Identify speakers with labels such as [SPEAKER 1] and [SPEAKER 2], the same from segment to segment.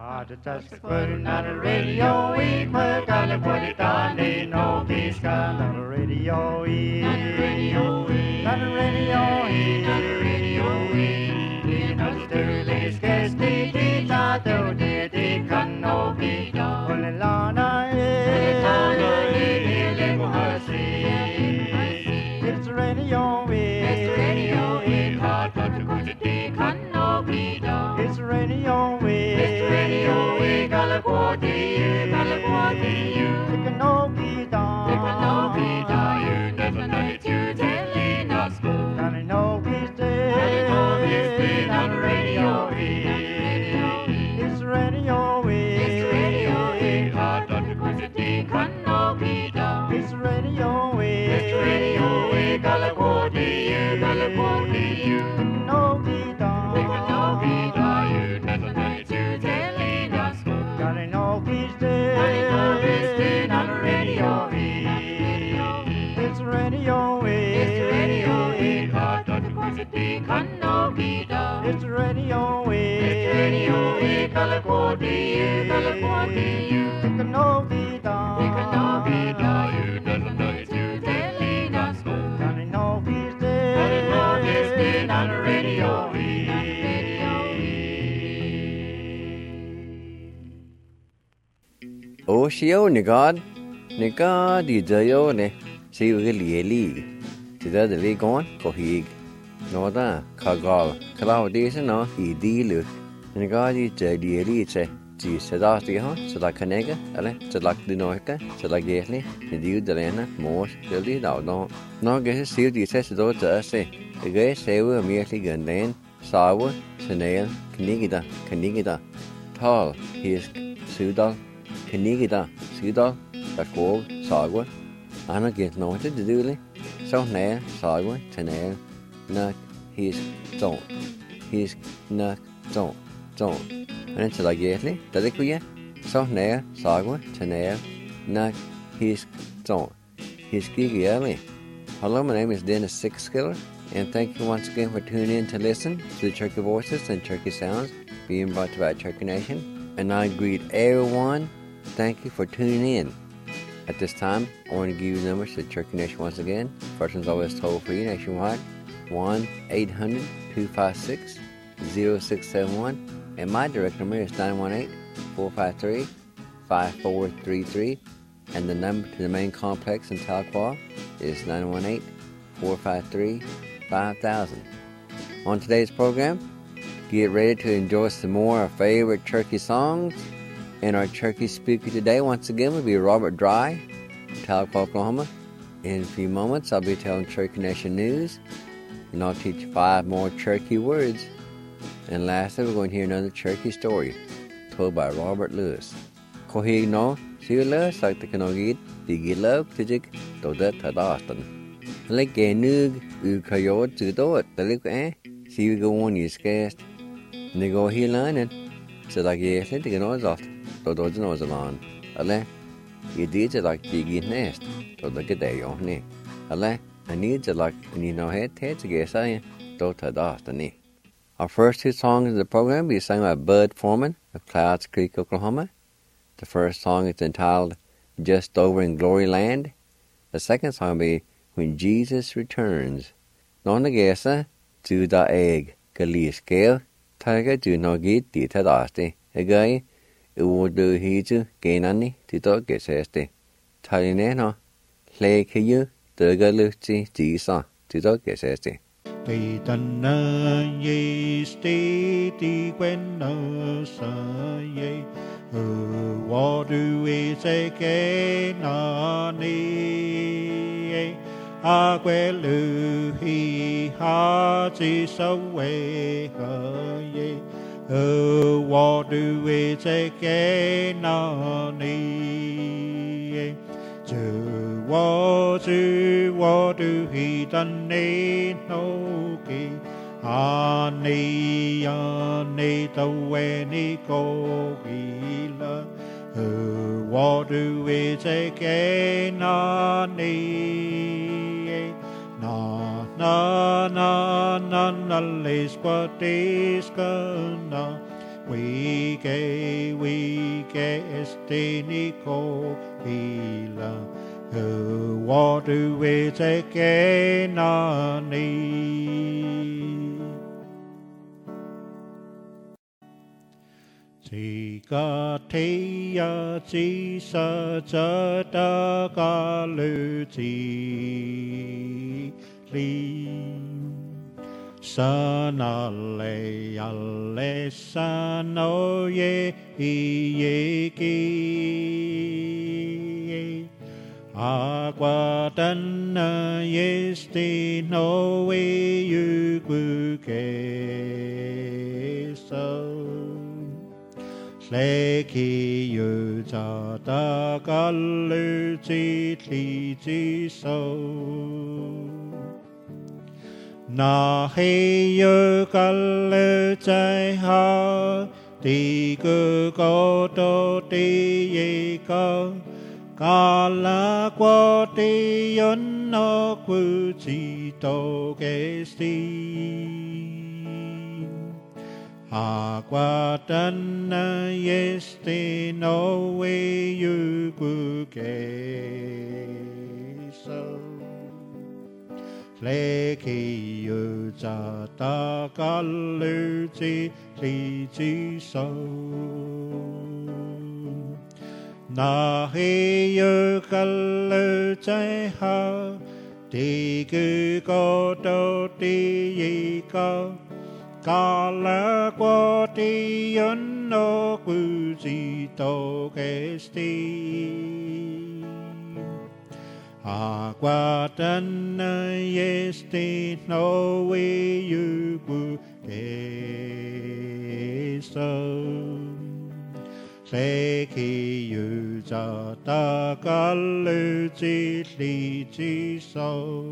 [SPEAKER 1] the touch the putting on the radio, we put on the put it on the no peace on the radio, on the radio, on the radio, on the radio, in Australia's guest, the tato, the can no be done. Olelana, it's radio, it's radio, hard but the good the can no be done. It's radio, it's radio, California, California, it can no be done. It can no be done. You never know it, you telling us go. And I know he's dead. On the radio, it's radio, it's radio, hard but the good the can no be done. It's radio, California, California, it can no be done. It can no be done. You never know it, you telling us go. God, I know he's dead. I know he's dead on the radio. It's radio, it's radio, hard but the good the can no be done. It's radio, California, California, it can no be done. It can no be done. You never know it, you telling us go. God, I know he's dead. I know he's dead on the radio.
[SPEAKER 2] Ô xíu nè con đi chơi ô nè xíu cái lì thì đó là lý con có hì nó ta khá gạo khá lâu đi sẽ nó hì đi lửa nè con đi chơi lì chơi chỉ sẽ đó thì hả sẽ là cái này cái đấy sẽ là đi nói cái sẽ là ghét đi thì đi từ đây nè mua chơi đi đào nó cái xíu thì sẽ đó chơi sẽ cái xíu ở miếng thì gần đến sáu sẽ này cái này ta thal hi xíu đó cái này ta xíu đó đặt cổ sỏi quá anh kia nói thế từ đấy sau này sỏi quá thế này nè his nè trộn anh sẽ lại ghét đấy tại cái gì sau này sỏi quá thế này nè his trộn his kia này. Hello, my name is Dennis Sixskiller, and thank you once again for tuning in to listen to the Turkey Voices and Turkey Sounds being brought to you by Turkey Nation. And I greet everyone. Thank you for tuning in. At this time, I want to give you the numbers to Turkey Nation once again. First one's always toll-free nationwide, 1-800-256-0671. And my direct number is 918-453-5433. And the number to the main complex in Tahlequah is 918-453-5000. On today's program, get ready to enjoy some more of our favorite Turkey songs. And our Turkey speaker today, once again, will be Robert Dry, Tahlequah, Oklahoma. In a few moments, I'll be telling Turkey Nation news, and I'll teach 5 more Turkey words. And lastly, we're going to hear another Turkey story told by Robert Lewis. Kohig no, see you later, sagt the Kanogid, the Gilab, Tijik, Dodet, Tadastan. Like a nug, Ukayot, to do it, the little see you go on, you scarce. And they go here learning. So like, yes, I think it knows off. Doesn't know the lawn. Ale, you did it like the nest. To look at day on me. Ale, I need it like, and you know, head to guess I don't dust any. Our first 2 songs of the program will be sung by Bud Foreman of Clouds Creek, Oklahoma. The first song is entitled Just Over in Glory Land. The second song will be When Jesus Returns. Non the guessa to the egg, Galee scale, Tiger do not get the Tadasti. A guy, it would do he to gain any to dog get sesti. Talineno, Lake you, the Galuti, Tisa, to dog get sesti.
[SPEAKER 3] Tây tân ye stay ti quen nơ sa ye wo du we se ke na ni a que lu hi ha chi so we ha ye wo du we se ke na ni wo du hi tan ne no ki a ne ta we ni ko gi la wo du we se ke na ni na le squatis ka na Wike estiniko ila Wadu wezeke nani Tika teya tisa jata kaluti li Sanale alle sano ye ki Agua dana yesti no we yugu ke so Leki yu jata galu ji li ji so Na he yu galu jai ha Di gu go do di ye go Kala kwa di yun no ku ji do ge sti Agua dana yesti no we yugu ke so Leki yu jata galu ji li ji so Na he yu galu jai ha Di gu go do di yi go Kala kwa di yun no ku ji to ke sti Agua dana yesti no we yugu ke so Leki yu jata galu ji li ji so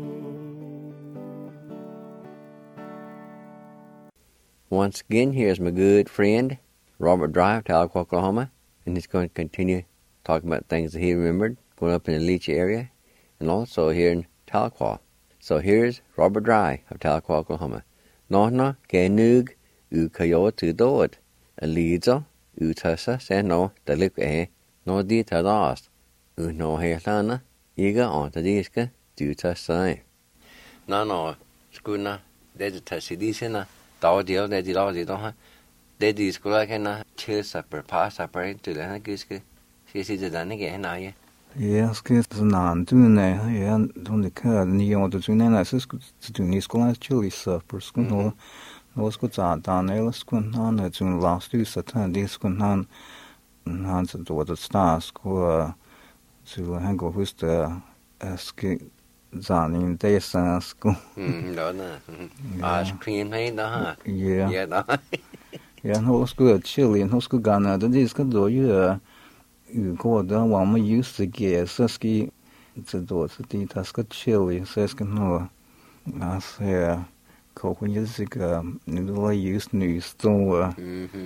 [SPEAKER 2] Once again, here's my good friend, Robert Dry of Tahlequah, Oklahoma, and he's going to continue talking about things that he remembered going up in the Leech area, and also here in Tahlequah. So here's Robert Dry of Tahlequah, Oklahoma. Nohna kenug u kayo tudod, a lidzo u tasa se no dalik no di tadas, u no he lana, iga on tadiska du tasa. No, skuna, there's a tasidisina. Deal they did all the don't they disco like a chill supper pass supper into the Hankiska. She sees the done again, are you?
[SPEAKER 4] Yes, kids non doing that. Yeah, don't the cut and you want to do that. Sis to do this school as chili supper school. No school are down there. School on the June last year, Satan, this school on Hans to what the stars school to hang over with the ski. In days school.
[SPEAKER 2] No. Ice cream, hey, no.
[SPEAKER 4] Yeah, no school chili, no school gun. The days could do you go down one more used to get Sasky to do the task of chili, Sasky no. I say, when you sick, no use new store.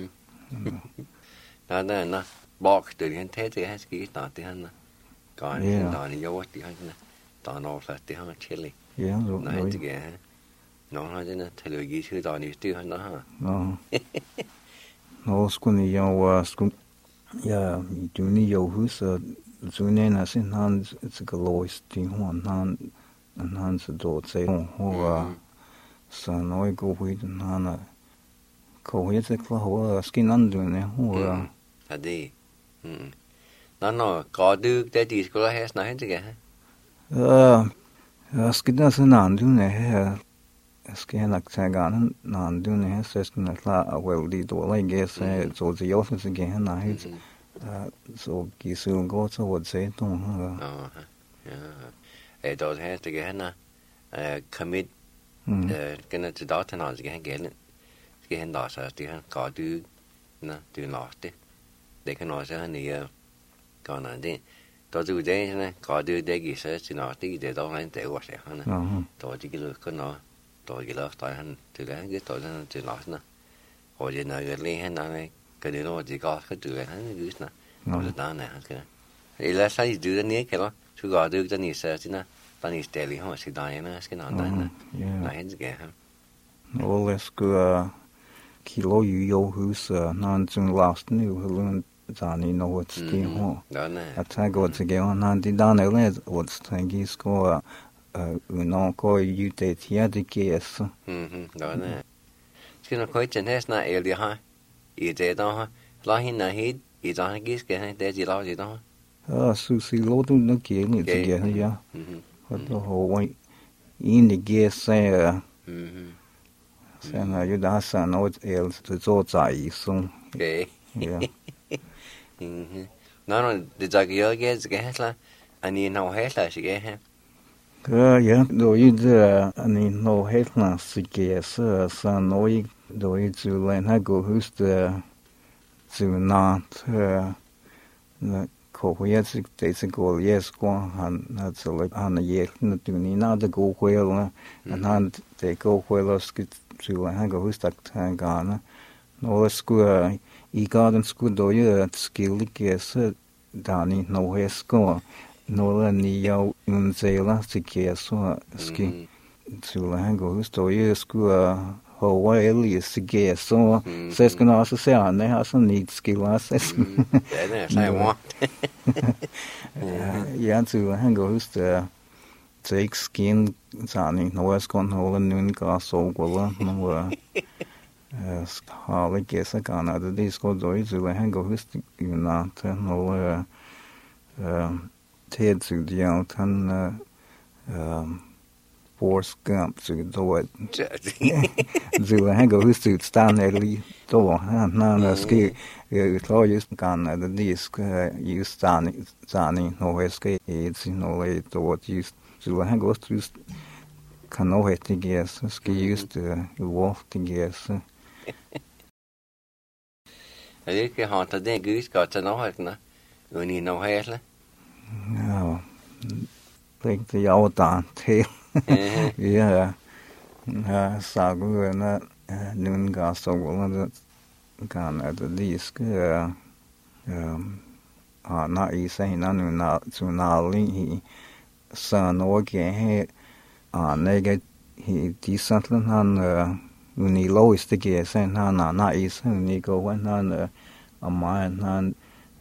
[SPEAKER 2] No. Box to the Teddy has not the Hannah. Gone in your what the Hannah. Don off at the hung chili.
[SPEAKER 4] Yeah,
[SPEAKER 2] night again. No, I didn't tell you you don't need to, huh?
[SPEAKER 4] No. No, school, young school. Yeah, you do need your who's a Zunan as in hands, it's a galois thing, one hand and hands a door, say, oh, son, I go with and Hannah. Go with the cloth, skin under it,
[SPEAKER 2] a day. No, God do that is go has night again.
[SPEAKER 4] Skidas nan du ne her skenak tagan nan du ne sesken la well di do like guess so the office again na hit so gisu go to what say don't
[SPEAKER 2] yeah it does has to get na commit gonna to dot and as again get lost as the God do na do lost they can also the gone on then đó từ đây này có đưa đây cái sẽ chỉ nói tí để đâu anh để qua sẽ hơn nè, đó chỉ cái lượt cái nó, đó cái lượt tại hắn từ đấy cái tội hắn chỉ nói nè, hồi giờ này cái lên hắn này cái điều nó chỉ có cái từ hắn cái nè, hồi giờ đó này cái, ý là sao chỉ đưa đến cái đó, chú gọi đưa cái này sẽ chỉ nè, tao này để liền họ sẽ đòi nè, cái nào đó nè, này hết cái ha.
[SPEAKER 4] All this good kilo yo who's non zum last new halun zani no what's the ho
[SPEAKER 2] Đó nè.
[SPEAKER 4] attack go to get on non di dan ele what's tangi score no ko you te tia de ks
[SPEAKER 2] Đó nè. Chứ nó khối chân hết na el đi ha. Ý thế đó ha. Lo hin na hít. Ý đó ha kis cái để gì lo gì đó.
[SPEAKER 4] susi lo tu no ki ni te ge ya ho ho wai in the ge say na yu da sa no el to zo zai sung
[SPEAKER 2] Okay.
[SPEAKER 4] yeah
[SPEAKER 2] Nó để cho cái hết là anh đi nào hết là gì cái ha.
[SPEAKER 4] ya do yu de ani no het na si ge sa no yi do yu zu len ha go who's the zu na na ko huya zu de zu go yes kwa han na zu le han ye na tu ni na de go hwe la and han de go hwe la sk zu len ha go who's that ga na no sku I garden sku do yu skill ge se da ni no he sko no la ni yao un ze la si ge so ski zu len ha go who's do yu sku ho wa eli si ge so ses kana so se an ne ha so ni skill la ses
[SPEAKER 2] Để nè, sai quá.
[SPEAKER 4] ja zu len ha go who's the take skin za ni no es kon ho la nun ga so go la no Harley guess I can't add this called Zoids who hang of this you not no Ted to the out and force gump to do it. Zu hang of this to stand early door and now ski to use can add this you standing no escape it's no way to what used to hang of to can no hit to guess ski used to wolf to guess.
[SPEAKER 2] Cái họ ta đến cứ có cho nó hết nè. Người nhìn nó hết là.
[SPEAKER 4] No. Think the old dan tail. Yeah. Sa go na nun ga so go kan at least na I say na nu na zu na li hi sa no ge he nega hi decent han Uni lowest ge sen na is ni go when han a man han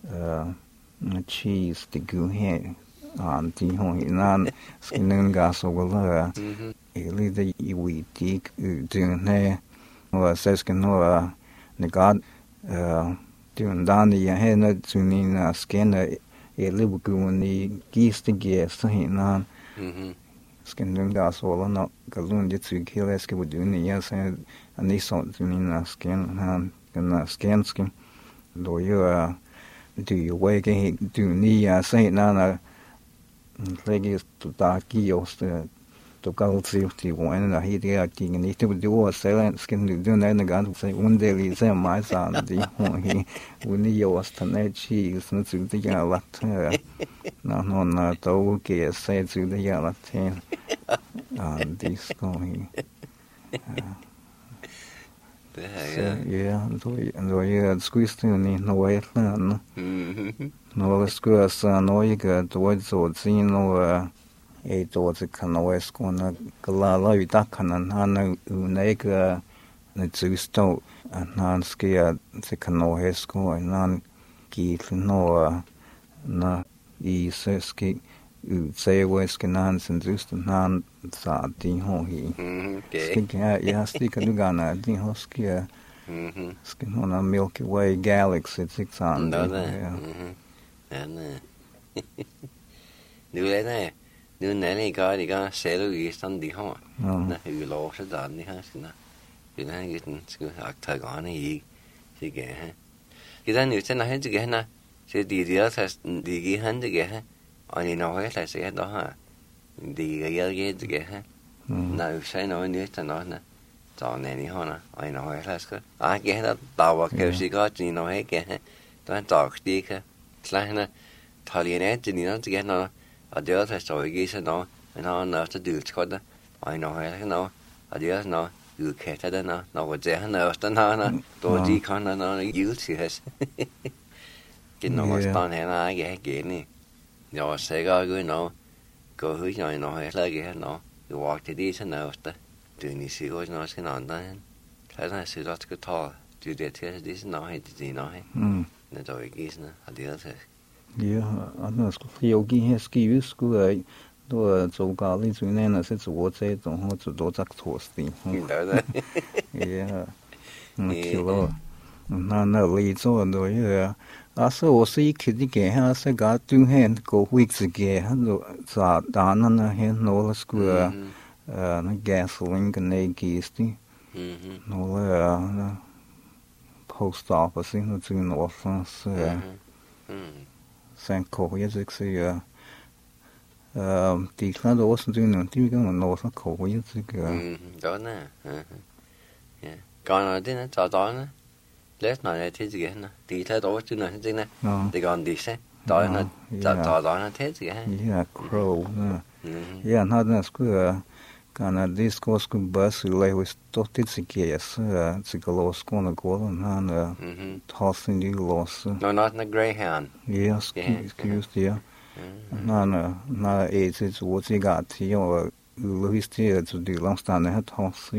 [SPEAKER 4] cheese the gu he di ho nan skin ga so go la eli the we dik du ne or says can no ne god dun dan the he na tuni na skin eli gu ni gis the ge so he nan skin dun ga so la no galun de tsu kiles ke bu ni yes and ni so tuni na skin han na skin do you do you way ke do ni say na legi to ta ki os to ka ti one na hi de ki ni to do selen skin do na ga say one day li say my son di ho hi uni yo was tane chi is no to the ya la no na to ke say to the ya la ten this going yeah so yeah squeeze ni no way no no squeeze no you to so see no e to the kan no es kon la la yu ta kan han ne ga ne zu sto han skia se kan no es ko nan ki no na I se ski say was kenan sen just nan sa di ho hi ski ya sti ka du gana di ho ski ski no na Milky Way galaxy 600
[SPEAKER 2] nè đưa này đưa này cái sẽ lưu ý xong đi ho nè hư lo sẽ đàn đi ha xin nè cái này cái thời gọi này gì gì cái ha cái đó nếu xem là hết cái nè sẽ đi đó đi cái hắn cái ha anh nói là sẽ đó ha đi cái ha nào sẽ nói nữa cho nó nè cho này đi ho nè anh nói là cái đó tàu cái gì có chỉ nói cái ha đó tàu đi cái là nè thời gian này thì nó cái nó ở đó là rồi cái sẽ nó sẽ được cho đó anh nói là nó ở đó nó được cái đó nó có gì nó nó tôi đi con nó yếu thì hết cái nó có tao này là cái này rồi sẽ có cái nó có hướng rồi nó hay là cái nó walk thì đi sẽ nào ta từ ní xí có nó sẽ nón ta Thế là sự đó cái thọ từ để thế đi nói thì gì nói nên rồi cái gì nó đi thế
[SPEAKER 4] yeah anh school yogi he ski school都做教呢最呢那是做这种或者多在做事
[SPEAKER 2] nhìn đó đấy
[SPEAKER 4] yeah 去了那里做的呀是我是一开始给他是个对很个位置给他都咋打那很多了是个那 gasoline 跟那个是的那了 post office 那这个那方式三口也是是地方都是这种地方那方口也是个
[SPEAKER 2] đó nè còn ở đây nó trò đó nè lết nói thế gì hết nè đi theo đó chứ nói thế nè thì còn đi xe đó nó trò đó nó thế gì hết
[SPEAKER 4] yeah crow yeah nó là cái cái disco cái bus lại với tốt nhất cái cái los con nó có nó tossing đi los
[SPEAKER 2] nó greyhound
[SPEAKER 4] yes excuse yeah nó ấy是我这个提我路线就对浪上那toss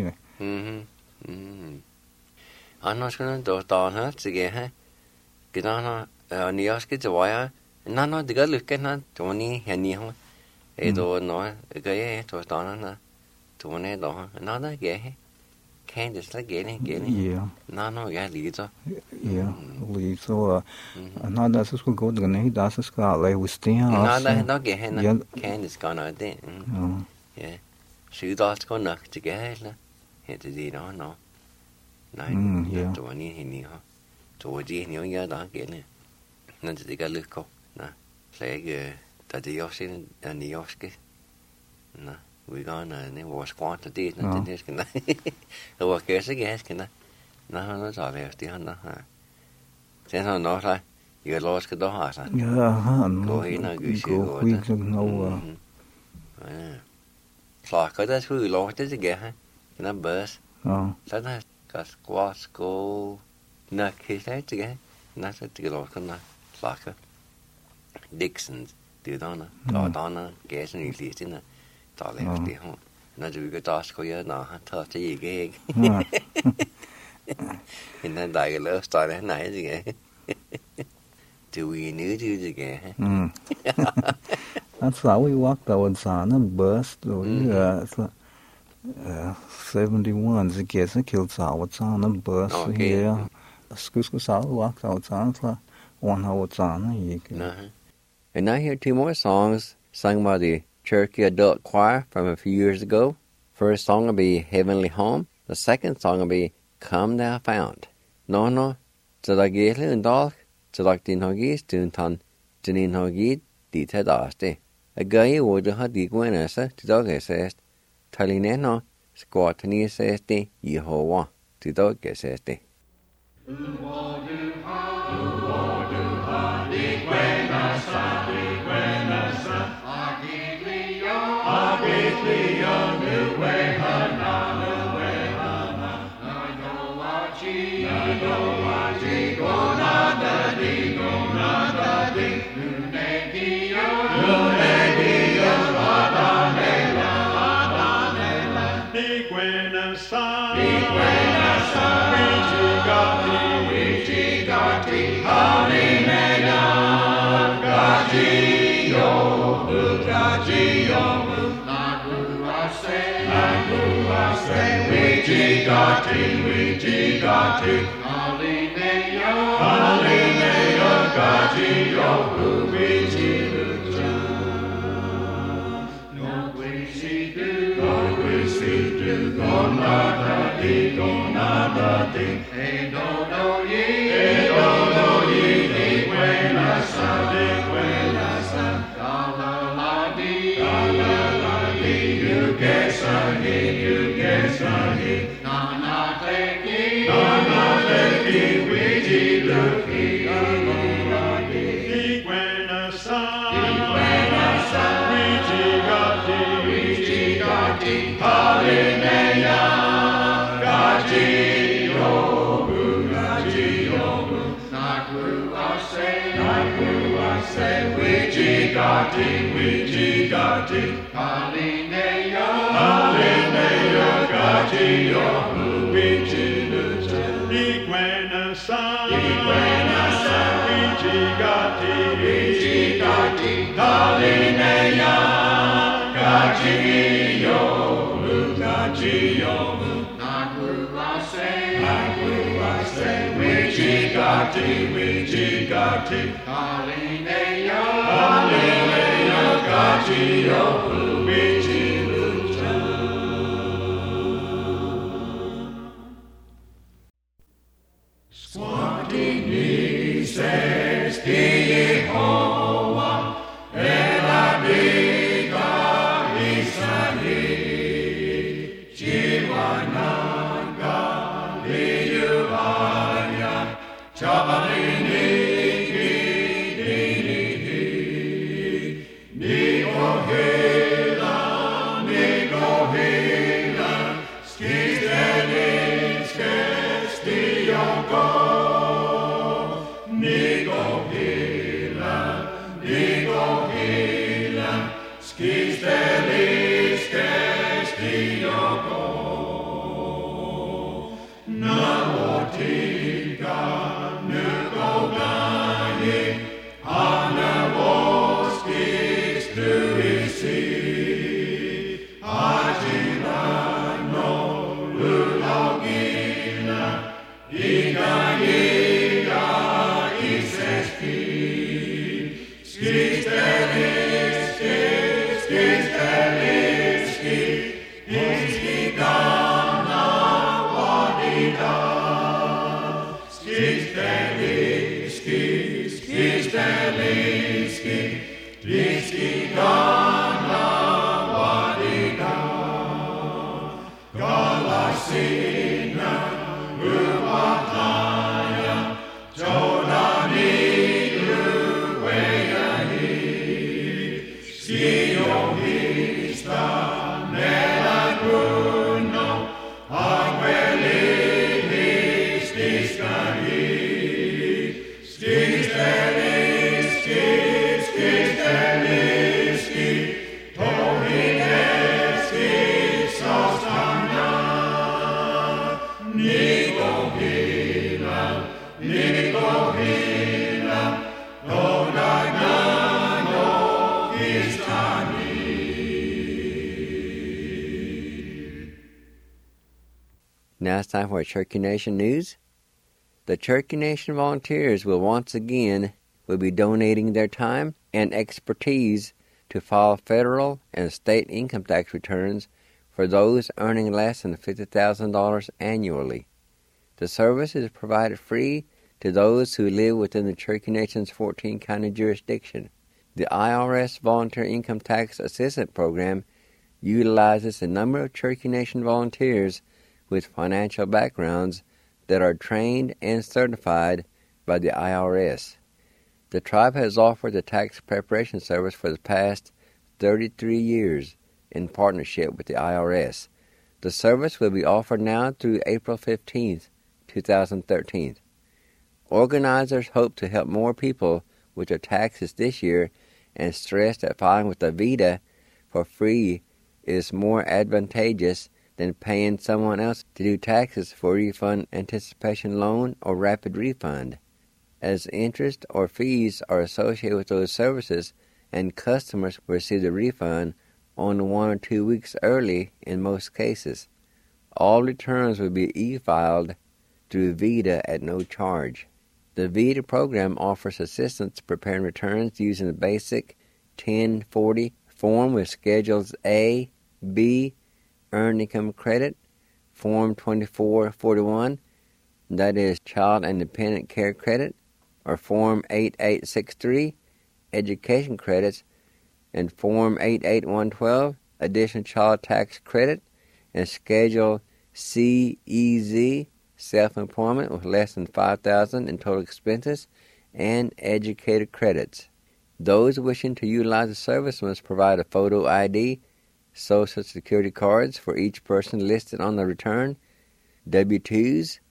[SPEAKER 2] anh nói cái đó tao hết gì hết cái đó nó nhiều cái chỗ vậy nó thì cái lực cái nó chỗ này hiện nhiều không ấy đồ nó cái chỗ tao nó chỗ này đó nó đó cái can't just like cái này nó cái lý do
[SPEAKER 4] yeah lý do nó đã sẽ có cái này đã sẽ có lại với tiếng
[SPEAKER 2] nó cái hay nó can't just có nói thế yeah sự đó có nợ chỉ cái hết là hiện tại gì đó nó này chỗ này hình như chỗ gì nhiều nhớ đó cái này nên chỉ cái lực cô nè lấy cái tại vì học sinh anh học cái nè we gonna ne was quantity nó thế cái này rồi cái cái này nó rõ ràng thì nó thế nó là giờ lo cái đó hả sao
[SPEAKER 4] nó
[SPEAKER 2] nó gửi sự
[SPEAKER 4] rồi nó
[SPEAKER 2] là cái đó cứ lo thế cái ha cái nó bus thế nó cái squash go nè khi thế cái nó sẽ cái lo cái nó là cái Dixon từ đó nó đó cái sự lý thế này tao lấy cái không nó chỉ cái đó có nhớ nó thôi chứ gì cái hiện nay đại cái lớp style thế này gì cái nữa chứ gì cái
[SPEAKER 4] That's how we walked out on a bus rồi 71 the kids killed out on a bus here school walked out on one out on
[SPEAKER 2] and now hear two more songs sung by the Cherokee Adult Choir from a few years ago. First song will be Heavenly Home. The second song will be Come Thou Fount. No, so da gele und dal, so da din hagis tun tan, din hagid di te daste. A guy would have di gwenasa to dog assessed. Talineno, squatani asseste, Yehovah, to dog asseste.
[SPEAKER 1] Hallelujah, San, Vigigati, Kalinea, Gagio, Lugagio, Naguase, Vigigati, Kalinea, Gagio, Vigiluta. Squadini says, Yehovah, Eladiga Isahi, Chiwanaga, Liyuhaya, Chabalini, Nigohila, Skizelis, Kestiyoko. Nigohila, Skizelis, Kestiyoko. Nawotika, Nukogaye, Anawoskis, Luisi, Ajilano, Lulogila, Iga, Iseski, Skizeliski, Iskigana, Wadida, Skizeliski, Iskigana, Wadida, Galasina, Rubataya, Jodani, Ruweyahi, Siohista, Nelaguno, Aguelihis, Diskahi, Skizeliski, Tohineski, Sostana, Nigohila, Nodagano, Istani.
[SPEAKER 2] Now it's time for Cherokee Nation News. The Cherokee Nation volunteers will once again be donating their time and expertise to file federal and state income tax returns for those earning less than $50,000 annually. The service is provided free to those who live within the Cherokee Nation's 14-county jurisdiction. The IRS Volunteer Income Tax Assistance Program utilizes a number of Cherokee Nation volunteers with financial backgrounds that are trained and certified by the IRS. The tribe has offered the tax preparation service for the past 33 years in partnership with the IRS. The service will be offered now through April 15, 2013. Organizers hope to help more people with their taxes this year and stress that filing with Avida for free is more advantageous than paying someone else to do taxes for refund anticipation loan or rapid refund, as interest or fees are associated with those services and customers will receive the refund only 1 or 2 weeks early in most cases. All returns will be e-filed through VITA at no charge. The VITA program offers assistance preparing returns using the basic 1040 form with Schedules A, B, Earned Income Credit, Form 2441, that is Child and Dependent Care Credit, or Form 8863, Education Credits, and Form 88112, Additional Child Tax Credit, and Schedule CEZ, Self-Employment with less than $5,000 in total expenses, and Educator Credits. Those wishing to utilize the service must provide a photo ID, Social Security cards for each person listed on the return, W-2s,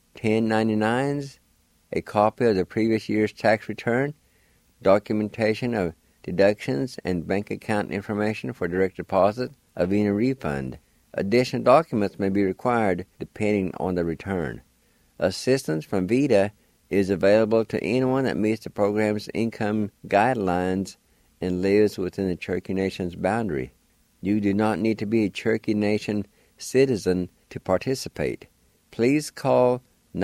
[SPEAKER 2] 1099s, a copy of the previous year's tax return, documentation of deductions and bank account information for direct deposit of any refund. Additional documents may be required depending on the return. Assistance from VITA is available to anyone that meets the program's income guidelines and lives within the Cherokee Nation's boundary. You do not need to be a Cherokee Nation citizen to participate. Please call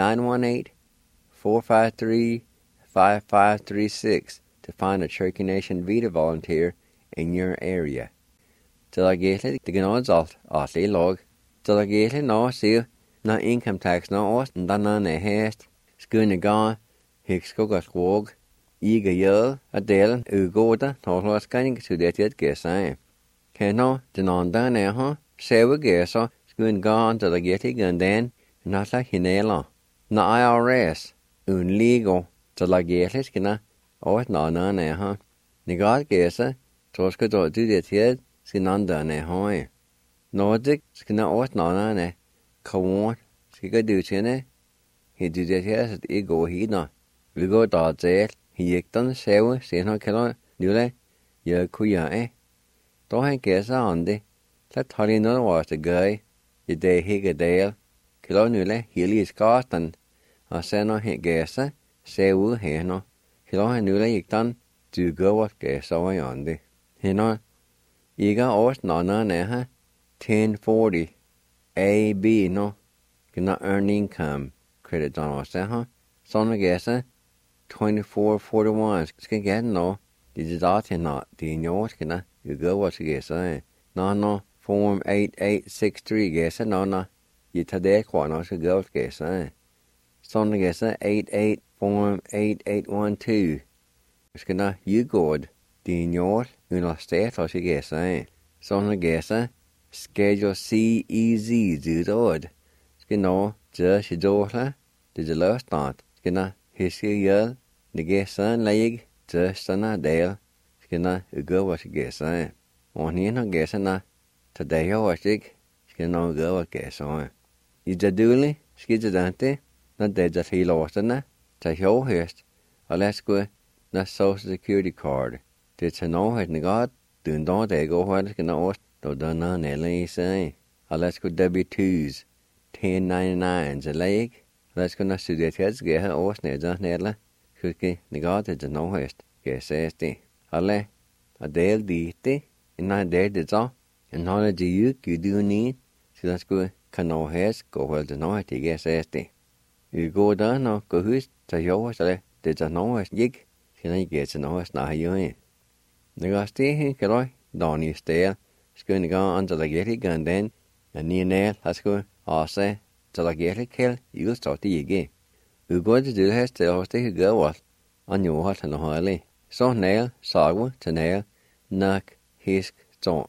[SPEAKER 2] 918-453-5536 to find a Cherokee Nation VITA volunteer in your area. Tilagéitli de gnódalt átlí log. Tilagéitli ná siu na income tax ná os ndana na héist. Skúna gá hick skogas wog. Iga yel a delen ugoda tolwas ganning to that gesain. Keno denonda neho sewa gesa skun gone to the getty gundan not like hinela. Na IRS un legal to la getis kina or na neho. Nigad gesa toska do do that yet skinanda neho. Nordic skina or na ne kawon skiga do chine. He do that yet at ego hina. We go dot zet. He yektan sewa senho kelo nule ye kuya Do han gesa andi. Let hali no was the guy. Ye day higa dale. Kelo nule hili is kastan. A seno he gesa sewu heno. Kelo han nule yektan du go what gesa wa andi. Hino iga os nana neha 1040 AB no. Gonna earn income credit don was ha. Sona gesa 2441 skal get no the data not the nyort you go what you say no form 8863 guess no you today kwa no should go guess son guess 88 form 8812 skal you good the nyort you no state what you guess son guess schedule CEZ do dod skal no just do the last not skal hiski yel the gesan leg just na dale skina go what gesan on hin gesana today wasik skina go what gesan you jaduli skidante na de just he lost na ta ho hest alaska na social security card to know het god dun don't they go what skina ost do dana nele say alaska W2s 1099s a leg. Let's go na studiet heads get her oss neda nedla. Kuki negate de no hest. Gesesti. Alle a del diti in na del de zo. And all the you do need. So let's go cano hes go well de no hesti gesesti. You go down no go hus ta yo sale de no hest yig. Sina get no hest na yo. Negasti hin keloi doni stel. Skun go under the getty gun then. And near nail let's go ase. Till I get a kill, you'll start the again. You go to do has to stay go what on your hot and highly. So nail, sagwa to nail, knock, hisk, zon.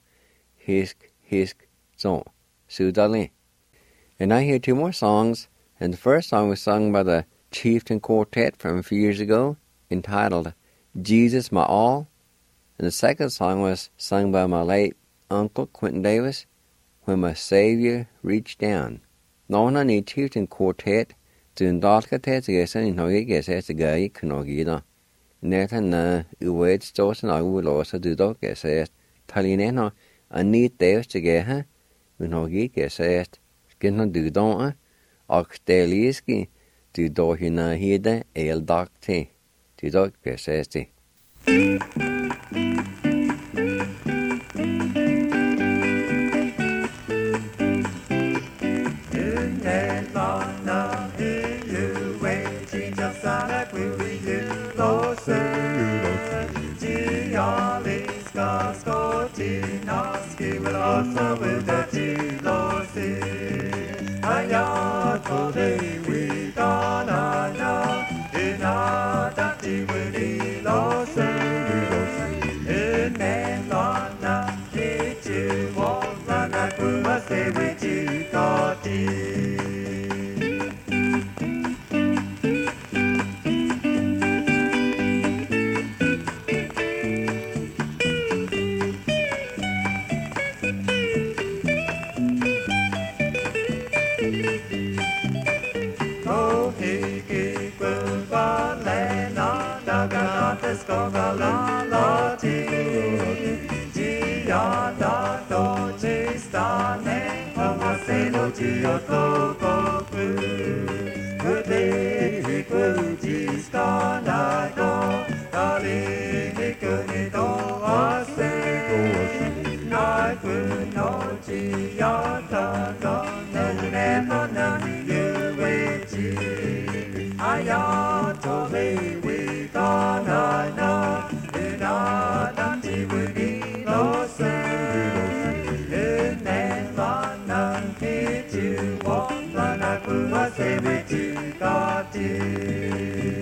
[SPEAKER 2] Hisk, zon. Sudali. And I hear two more songs, and the first song was sung by the Chieftain Quartet from a few years ago, entitled Jesus My All. And the second song was sung by my late uncle Quentin Davis, When My Savior Reached Down. No na ni Chieftain Quartet dun dalka te gesa in hoge gesa te gai knogida. Neta na uwed stosen agu losa du do gesa taline no ani deus te geha un hoge gesa skin du don ak deliski du do hina hide el dakte du do gesa te.
[SPEAKER 1] Ayatole we gonna na ina danti we lo se ne lana kitu wa lana kuwa se we tu kati.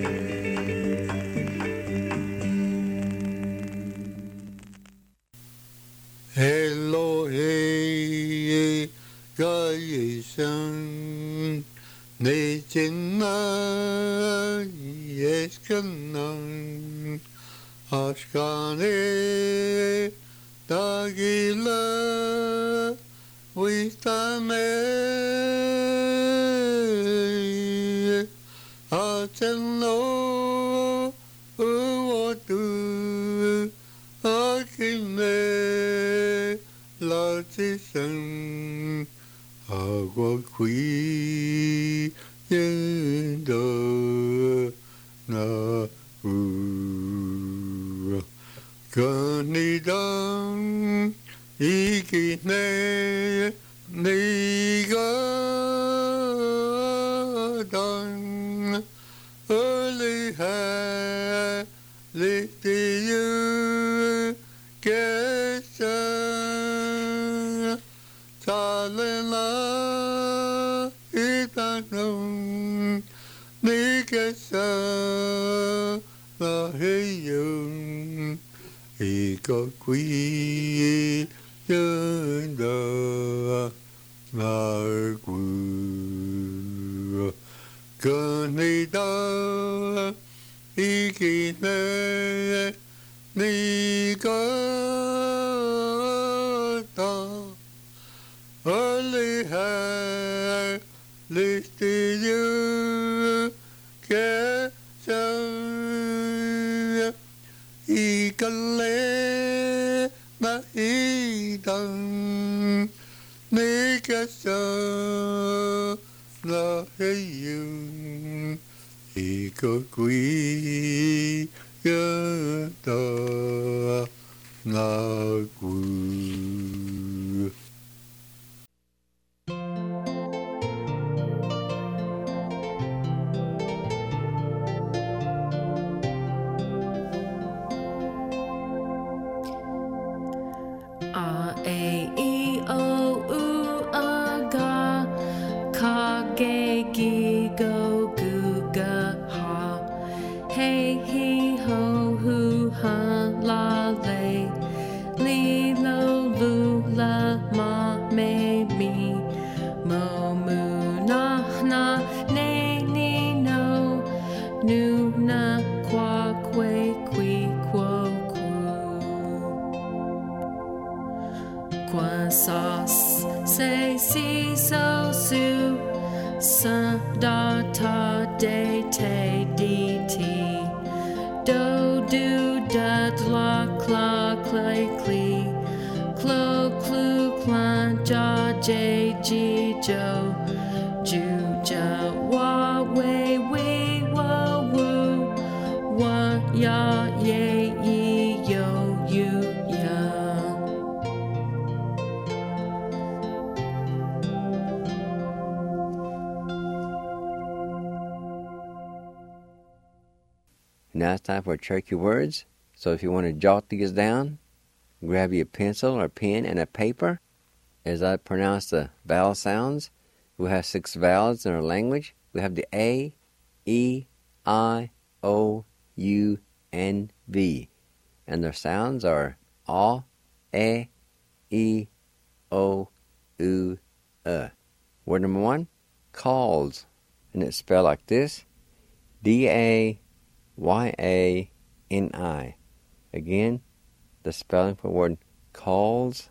[SPEAKER 3] Elohe Gayeshan Nejena Yeskanan Ashkane Dagila Wistame Ateno Uwatu Akime Latisan Agua Kui Yenda Na Kanidan Ikine Nigadan Early High Lithium Kesha Talena Itanum Nikesa Laheyum Ika Kui Yenda Nargu Kanida Ikine Nikata Early High Listed you Kesha Ikale Nahidan Nikasa Laheyum Ikakui Yada Nagu.
[SPEAKER 2] Now it's time for Cherokee words. So if you want to jot these down, grab your pencil or pen and a paper. As I pronounce the vowel sounds, we have 6 vowels in our language. We have the A, E, I, O, U, and V. And their sounds are A, E, O, U, Word number 1, calls. And it's spelled like this, D-A-Y-A-N-I. Again, the spelling for the word calls,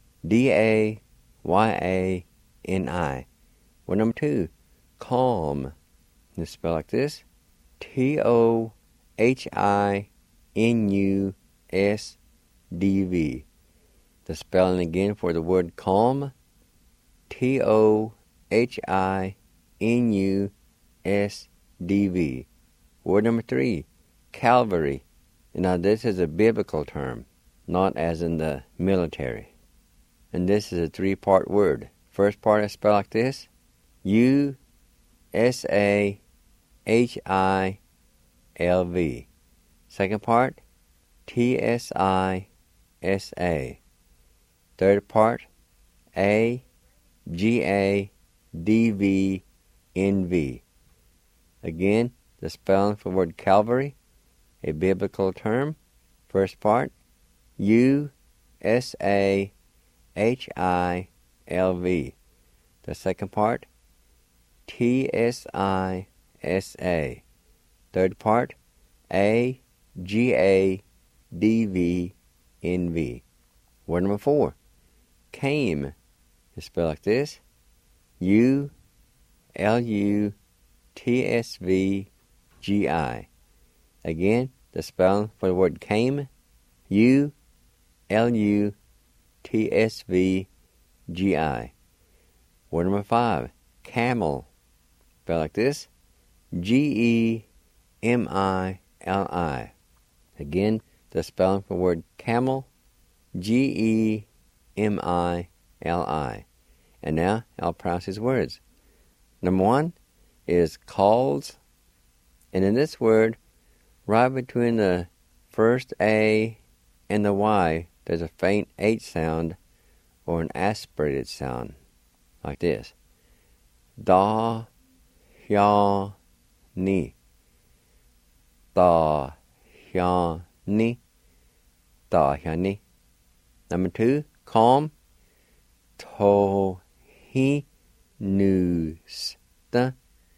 [SPEAKER 2] D-A-Y-A-N-I. Word number 2, calm. And it's spelled like this, T-O-H-I-N-U-S-D-V. The spelling again for the word calm, T-O-H-I-N-U-S-D-V. Word number 3, Calvary. Now this is a biblical term, not as in the military. And this is a 3-part word. First part is spelled like this, U-S-A-L-V-A-R-Y. H-I-L-V. Second part, T-S-I-S-A. Third part, A-G-A-D-V-N-V. Again, the spelling for the word Calvary, a biblical term. First part, U-S-A-H-I-L-V. The second part, T-S-I-S-A. Third part, A-G-A-D-V-N-V. Word number 4, came, is spelled like this, U-L-U-T-S-V-G-I. Again, the spelling for the word came, U-L-U-T-S-V-G-I. Word number 5, camel, spelled like this, G-E-M-I-L-I. Again, the spelling for the word camel, G-E-M-I-L-I. And now I'll pronounce these words. Number 1 is calls. And in this word, right between the first A and the Y, there's a faint H sound or an aspirated sound, like this. Da, hya, ni. Da, hya, ni. Da, hya, ni. Number 2, calm. To, hi, news, da.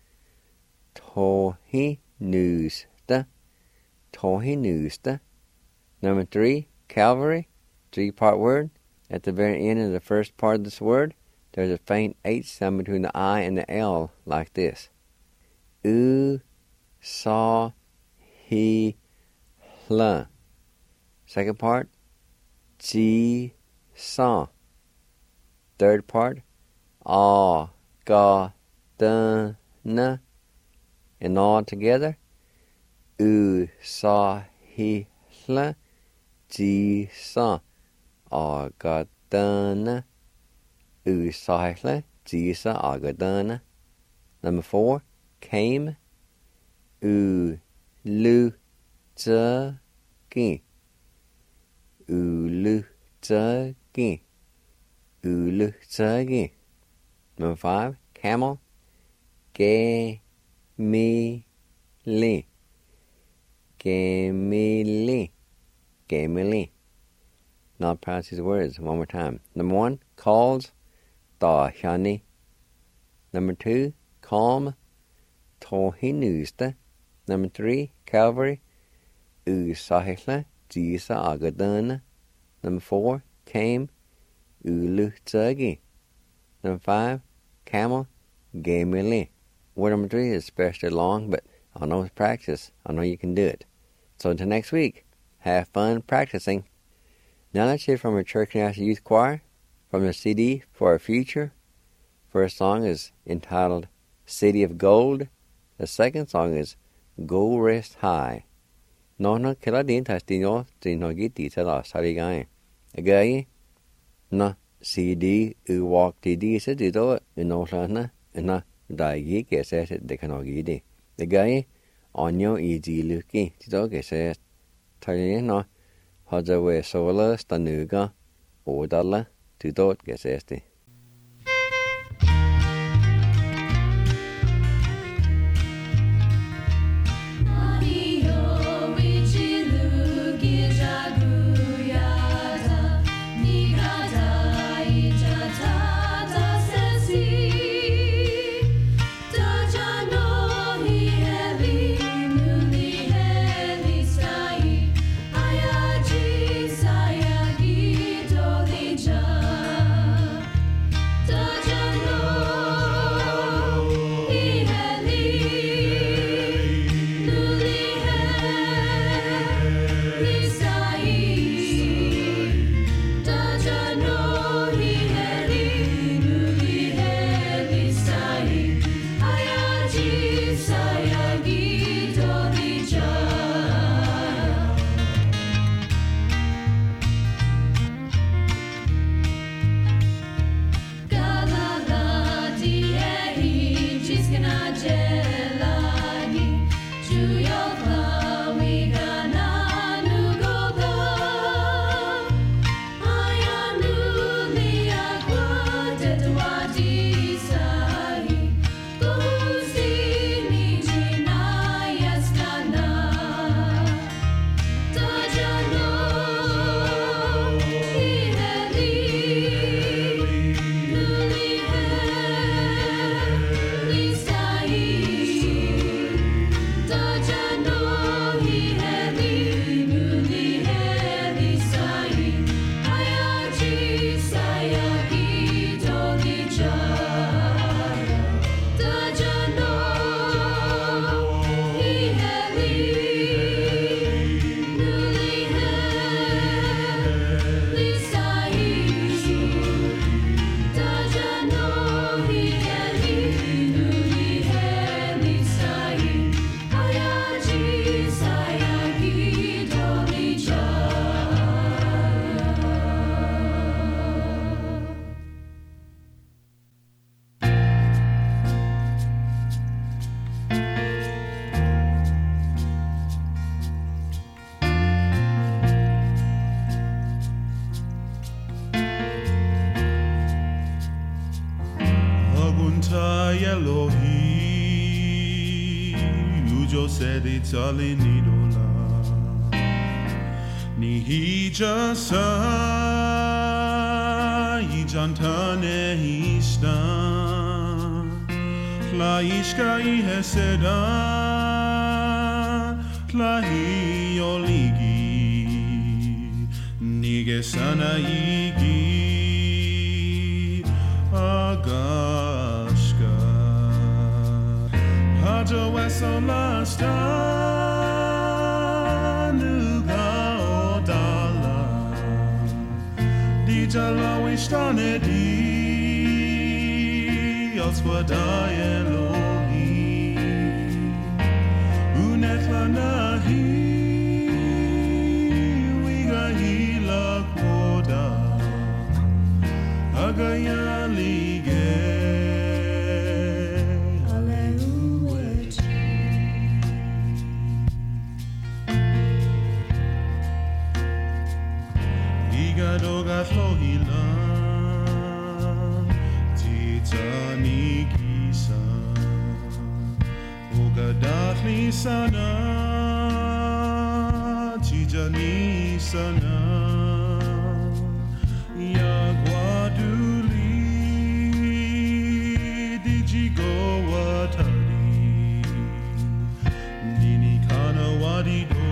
[SPEAKER 2] To, hi, news, da. To, hi, news, da. Number 3, Calvary, 3-part word. At the very end of the first part of this word, there's a faint H sound between the I and the L, like this. U, sa, hi, hla. Second part, ji, sa. Third part, a, ga, da, na. And all together, u, sa, hi, hla, ji, sa. A, ga, da, na. U, sa, hi, hla, ji, sa, a, ga, da, na. Number 4, came. U, lu, za, gi. U, lu, za, gi. U, lu, za, gi. Number 5, camel. Ge, mi, li. Ge, mi, li. Ge, mi, li. Now I'll pronounce these words one more time. Number 1, calls. Da, hya, ni. Number 2, calm. To, hi, news, da. Number 3, Calvary. U, sa, hi, hla, ji, sa, a, ga, da, na. Number 4, came. U, lu, za, gi. Number 5, camel. Ge, mi, li. Word number 3 is especially long, but I know with practice, I know you can do it. So until next week, have fun practicing. Now let's hear from our Church National Youth Choir from the CD For Our Future. First song is entitled City of Gold. The second song is Go Rest High. No kila din tastino tino giti tala sarigain. Again, na CD walk di se dito inoshana na daigi ke se de kanogidi. Again, onyo easy luki tito ke se tali no hajawe sola stanuga odala tito ke se sti.
[SPEAKER 5] sedi tali nidola ni hija sa ijantane hista la ishka iheseda la hioligi nige sana igi agashka hajo weso lasta nuga odala dijala wishtane di oswada elohi unetla nahi wiga hila koda agaya lige iga doga flohila titani kisa uga dathni sana tijani sana ya guaduli dijigo watari nini kana wadido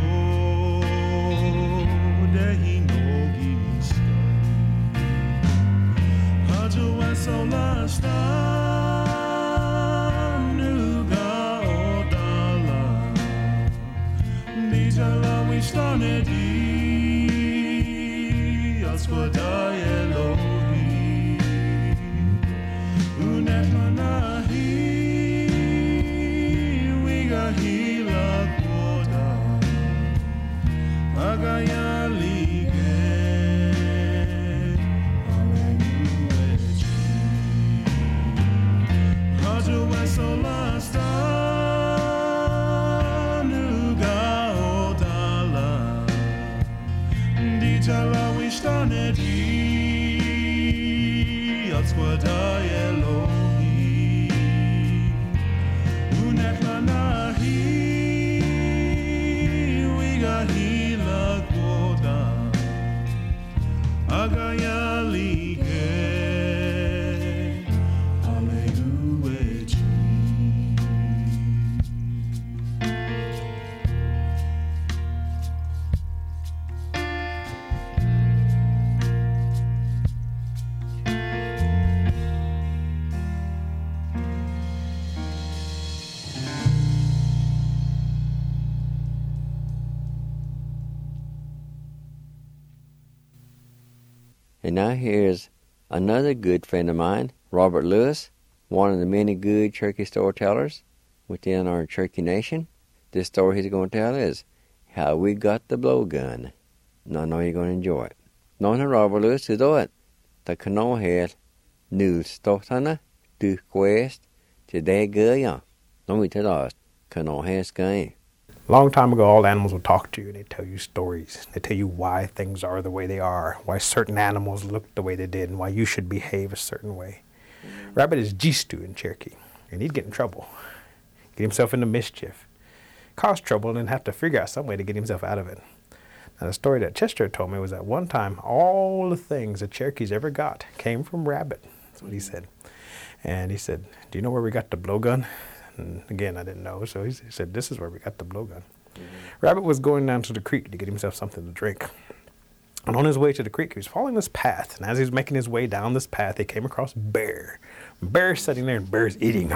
[SPEAKER 5] dehi no gistari hajo so lasta nuga odala nijala wishtanedi aswada elohi unetmanahi wiga hila koda agaya lige hajo so lasta nuga odala dijala wishtanedi atswada elohi unetlanahi wiga hila koda agaya lige
[SPEAKER 2] And now here's another good friend of mine, Robert Lewis, one of the many good Cherokee storytellers within our Cherokee Nation. This story he's going to tell is How We Got the Blowgun. And I know you're going to enjoy it. Nona Robert Lewis is it. The canoe head nu stotana du quest today gaya. No we tell us canoe head sky.
[SPEAKER 6] Long time ago, all animals would talk to you. They tell you stories. They tell you why things are the way they are, why certain animals look the way they did, and why you should behave a certain way. Rabbit is Jistu in Cherokee, and he'd get in trouble, get himself into mischief, cause trouble, and then have to figure out some way to get himself out of it. Now, the story that Chester told me was that one time, all the things the Cherokees ever got came from Rabbit. That's what he said. And he said, do you know where we got the blowgun? And again, I didn't know, so he said, this is where we got the blowgun. Rabbit was going down to the creek to get himself something to drink. And on his way to the creek, he was following this path. And as he was making his way down this path, he came across Bear. Bear's sitting there, and Bear's eating,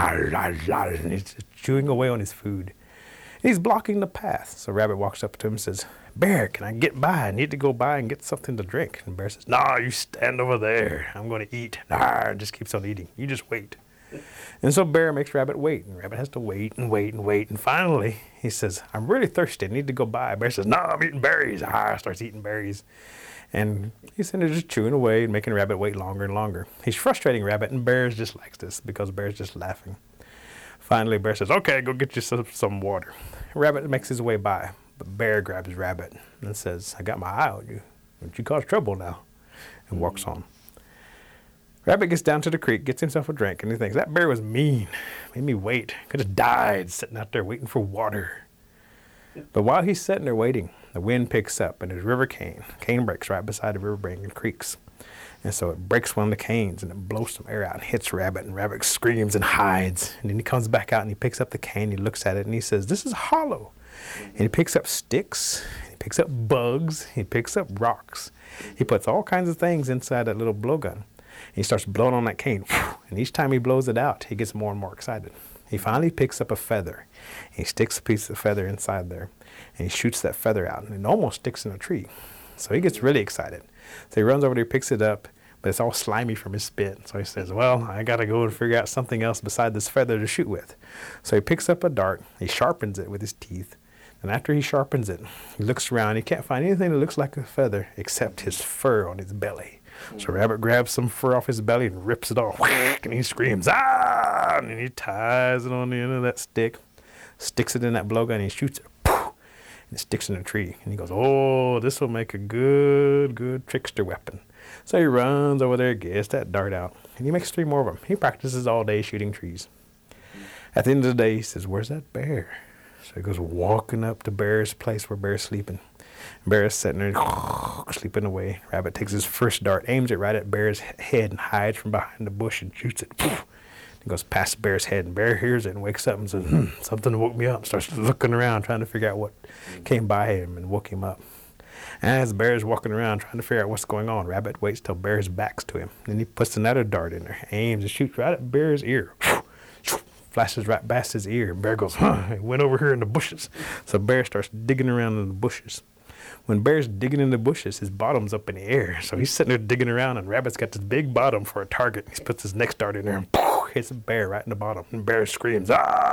[SPEAKER 6] and he's chewing away on his food. And he's blocking the path. So Rabbit walks up to him and says, Bear, can I get by? I need to go by and get something to drink. And Bear says, nah, you stand over there. I'm going to eat. Nah, just keeps on eating. You just wait. And so Bear makes Rabbit wait, and Rabbit has to wait and wait and wait. And finally, he says, I'm really thirsty. I need to go by. Bear says, no, I'm eating berries. Starts eating berries. And he's sitting there just chewing away and making Rabbit wait longer and longer. He's frustrating Rabbit, and Bear just likes this because Bear's just laughing. Finally, Bear says, okay, go get you some water. Rabbit makes his way by, but Bear grabs Rabbit and says, I got my eye on you. Don't you cause trouble now? And walks on. Rabbit gets down to the creek, gets himself a drink, and he thinks, that bear was mean. Made me wait. Could have died sitting out there waiting for water. But while he's sitting there waiting, the wind picks up and there's river cane. Cane breaks right beside the river bank and creeks. And so it breaks one of the canes and it blows some air out and hits Rabbit, and Rabbit screams and hides. And then he comes back out and he picks up the cane, he looks at it and he says, "This is hollow." And he picks up sticks, he picks up bugs, he picks up rocks. He puts all kinds of things inside that little blowgun. And he starts blowing on that cane. And each time he blows it out, he gets more and more excited. He finally picks up a feather. He sticks a piece of feather inside there. And he shoots that feather out. And it almost sticks in a tree. So he gets really excited. So he runs over there, picks it up, but it's all slimy from his spit. So he says, "Well, I got to go and figure out something else beside this feather to shoot with." So he picks up a dart. He sharpens it with his teeth. And after he sharpens it, he looks around. He can't find anything that looks like a feather except his fur on his belly. So Rabbit grabs some fur off his belly and rips it off. And he screams, "Ah!" And he ties it on the end of that stick, sticks it in that blowgun, and he shoots it. And it sticks in a tree. And he goes, "Oh, this will make a good trickster weapon." So he runs over there, gets that dart out, and he makes 3 more of them. He practices all day shooting trees. At the end of the day, he says, "Where's that bear?" So he goes walking up to Bear's place where Bear's sleeping. Bear's sitting there sleeping away. Rabbit takes his first dart, aims it right at Bear's head, and hides from behind the bush and shoots it. He goes past Bear's head, and Bear hears it and wakes up and says, "Something woke me up." Starts looking around, trying to figure out what came by him and woke him up. As Bear's walking around trying to figure out what's going on, Rabbit waits till Bear's back's to him. Then he puts another dart in there, aims and shoots right at Bear's ear. Flashes right past his ear. And Bear goes, "It went over here in the bushes." So Bear starts digging around in the bushes. When Bear's digging in the bushes, his bottom's up in the air. So he's sitting there digging around, and Rabbit's got this big bottom for a target. He puts his next dart in there and hits Bear right in the bottom. And Bear screams,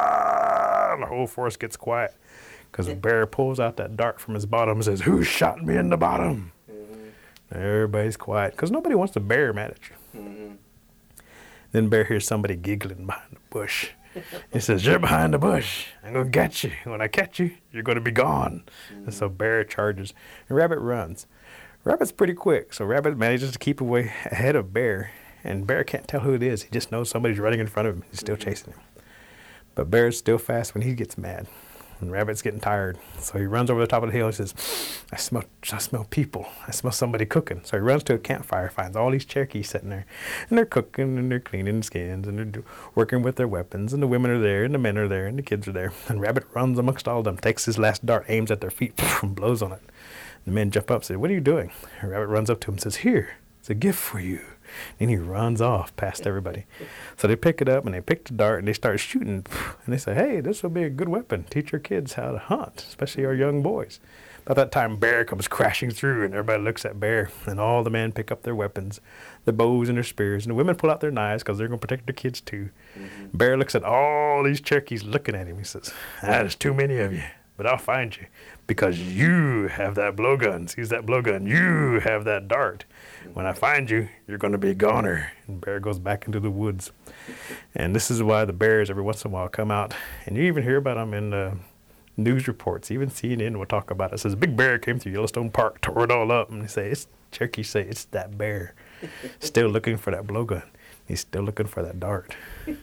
[SPEAKER 6] "Ah!" And the whole forest gets quiet. Because the Bear pulls out that dart from his bottom and says, "Who shot me in the bottom?" Everybody's quiet because nobody wants the bear mad at you. Then Bear hears somebody giggling behind the bush. He says, "You're behind the bush. I'm going to get you. When I catch you, you're going to be gone." And so Bear charges, and Rabbit runs. Rabbit's pretty quick, so Rabbit manages to keep away ahead of Bear, and Bear can't tell who it is. He just knows somebody's running in front of him. He's still chasing him. But Bear's still fast when he gets mad. And Rabbit's getting tired. So he runs over the top of the hill and says, I smell people. I smell somebody cooking. So he runs to a campfire, finds all these Cherokees sitting there. And they're cooking, and they're cleaning skins, and they're working with their weapons. And the women are there, and the men are there, and the kids are there. And Rabbit runs amongst all of them, takes his last dart, aims at their feet, and blows on it. The men jump up and say, "What are you doing?" And Rabbit runs up to him and says, "Here, it's a gift for you." And he runs off past everybody. So they pick it up, and they pick the dart, and they start shooting. And they say, "Hey, this will be a good weapon. Teach your kids how to hunt, especially our young boys." About that time, Bear comes crashing through, and everybody looks at Bear. And all the men pick up their weapons, their bows and their spears. And the women pull out their knives because they're going to protect their kids too. Bear looks at all these Cherokees looking at him. He says, "There's too many of you, but I'll find you because you have that blowgun. Seize that blowgun. You have that dart. When I find you, you're going to be a goner." And Bear goes back into the woods. And this is why the bears every once in a while come out. And you even hear about them in news reports. Even CNN will talk about it. It says, "Big bear came through Yellowstone Park, tore it all up." And they say, Cherokees say, "It's that bear. Still looking for that blowgun. He's still looking for that dart."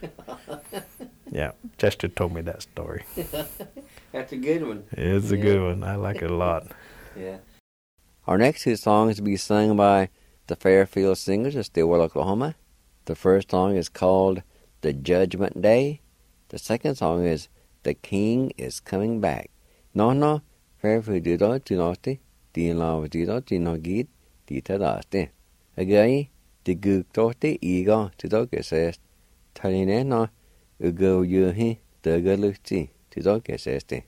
[SPEAKER 6] Yeah, Chester told me that story.
[SPEAKER 2] That's a good one.
[SPEAKER 6] It's a good one. I like it a lot.
[SPEAKER 2] Yeah. Our next 2 songs will be sung by the Fairfield Singers of Stillwater, Oklahoma. The first song is called "The Judgment Day." The second song is "The King is Coming Back." No, Fairfield dito, tinosti, din lav dito, tinogid, dita daste. Again, the gug toste, ego, tito gesest. Taline no, ugo yuhi, the galuti, tito geseste.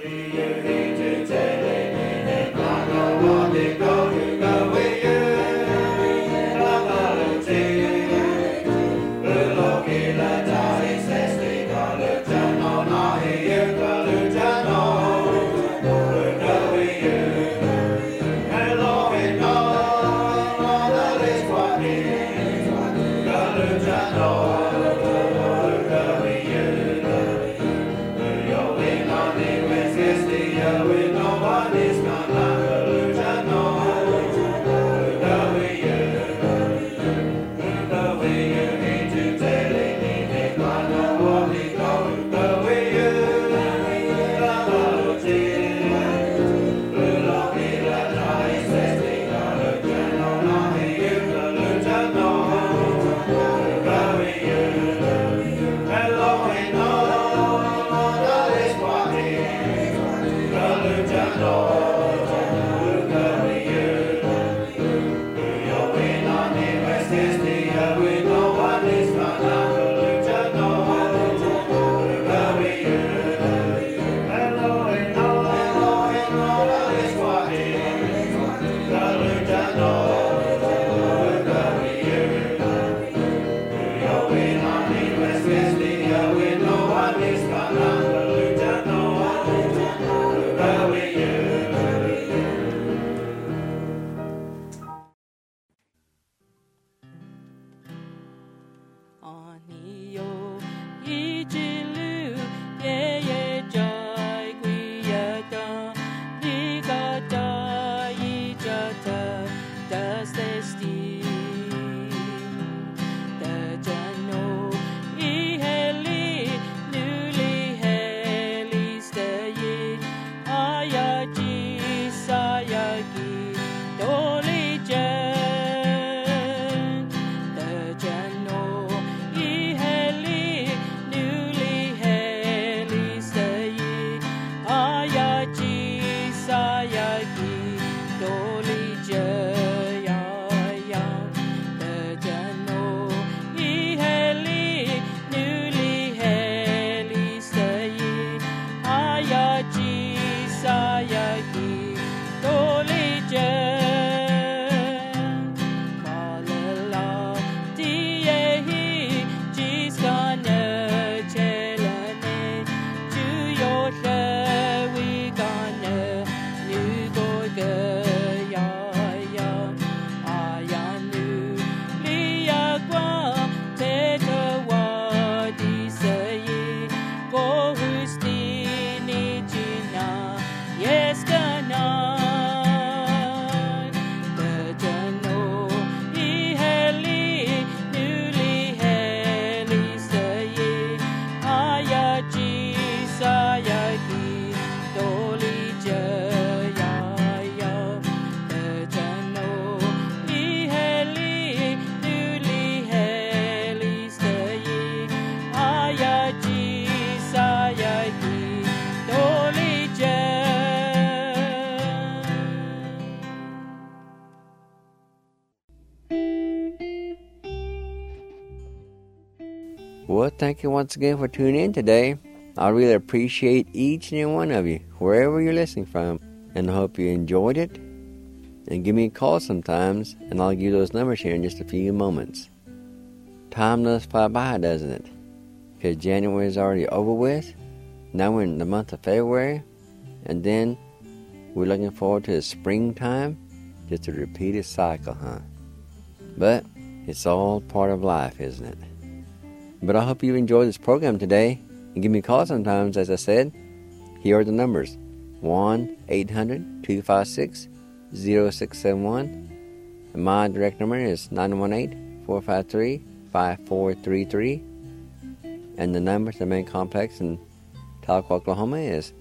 [SPEAKER 2] Well, thank you once again for tuning in today. I really appreciate each and every one of you, wherever you're listening from, and I hope you enjoyed it. And give me a call sometimes, and I'll give you those numbers here in just a few moments. Time does fly by, doesn't it? Because January is already over with. Now we're in the month of February, and then we're looking forward to the springtime. Just a repeated cycle, huh? But it's all part of life, isn't it? But I hope you enjoyed this program today. And give me a call sometimes, as I said. Here are the numbers. 1-800-256-0671. And my direct number is 918-453-5433. And the number to the main complex in Tahlequah, Oklahoma is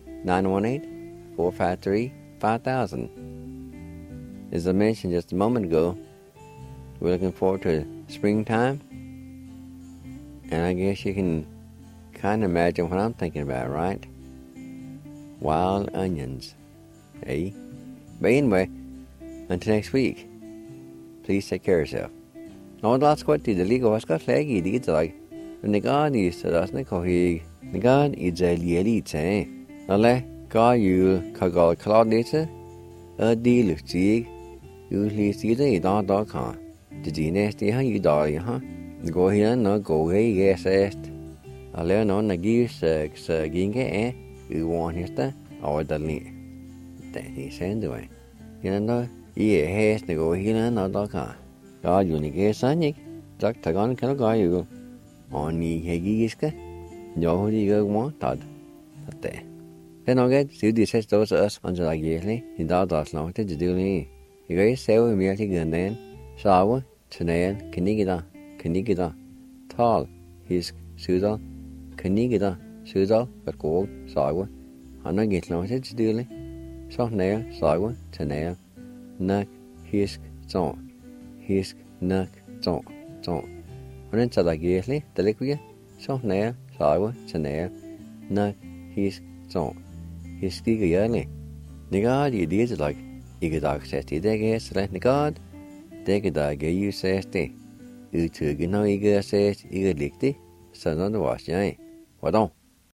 [SPEAKER 2] 918-453-5000. As I mentioned just a moment ago, we're looking forward to springtime. And I guess you can kind of imagine what I'm thinking about, right? Wild onions, eh? But anyway, until next week, please take care of yourself. Nå da skal det ligge og skal flagge i det dag. Men det går ikke, så det er sådan ikke helt. Det går ikke lige lidt, eh? Nå lad, Ga you kagal Claudita, a deal of jig, you least either a dog can. The dynasty, how you die, huh? Go here, no go away, yes, asked. I learn on the gears, ginga, you want his or the lead. Then he sent away. You know, he has to go here, no dog can. God, you need Sonic, Dr. Gon can go you. Only Hegiska, no, you want that. There. Then I'll get to this those us until I yearly, in that does not to do me. You guys say we merely gun then. Shower, Chanael, Canigida, Tall, his Sudal, Canigida, Sudal, but gold, Sawa. And I get noted to do it. So nail, Sawa, Chanael, Nuck, Hisk, Zon, Hisk, Nuck, Zon. When it's like yearly, the liquid, so nail, Sawa, Chanael, Nuck, Hisk, Zon, Hiski yearly. Nigard, you did like, you could access the day, let Nigard. Det der gøy sæste. Utøge når jeg sæst, jeg likte, så når det var jeg. Hvordan?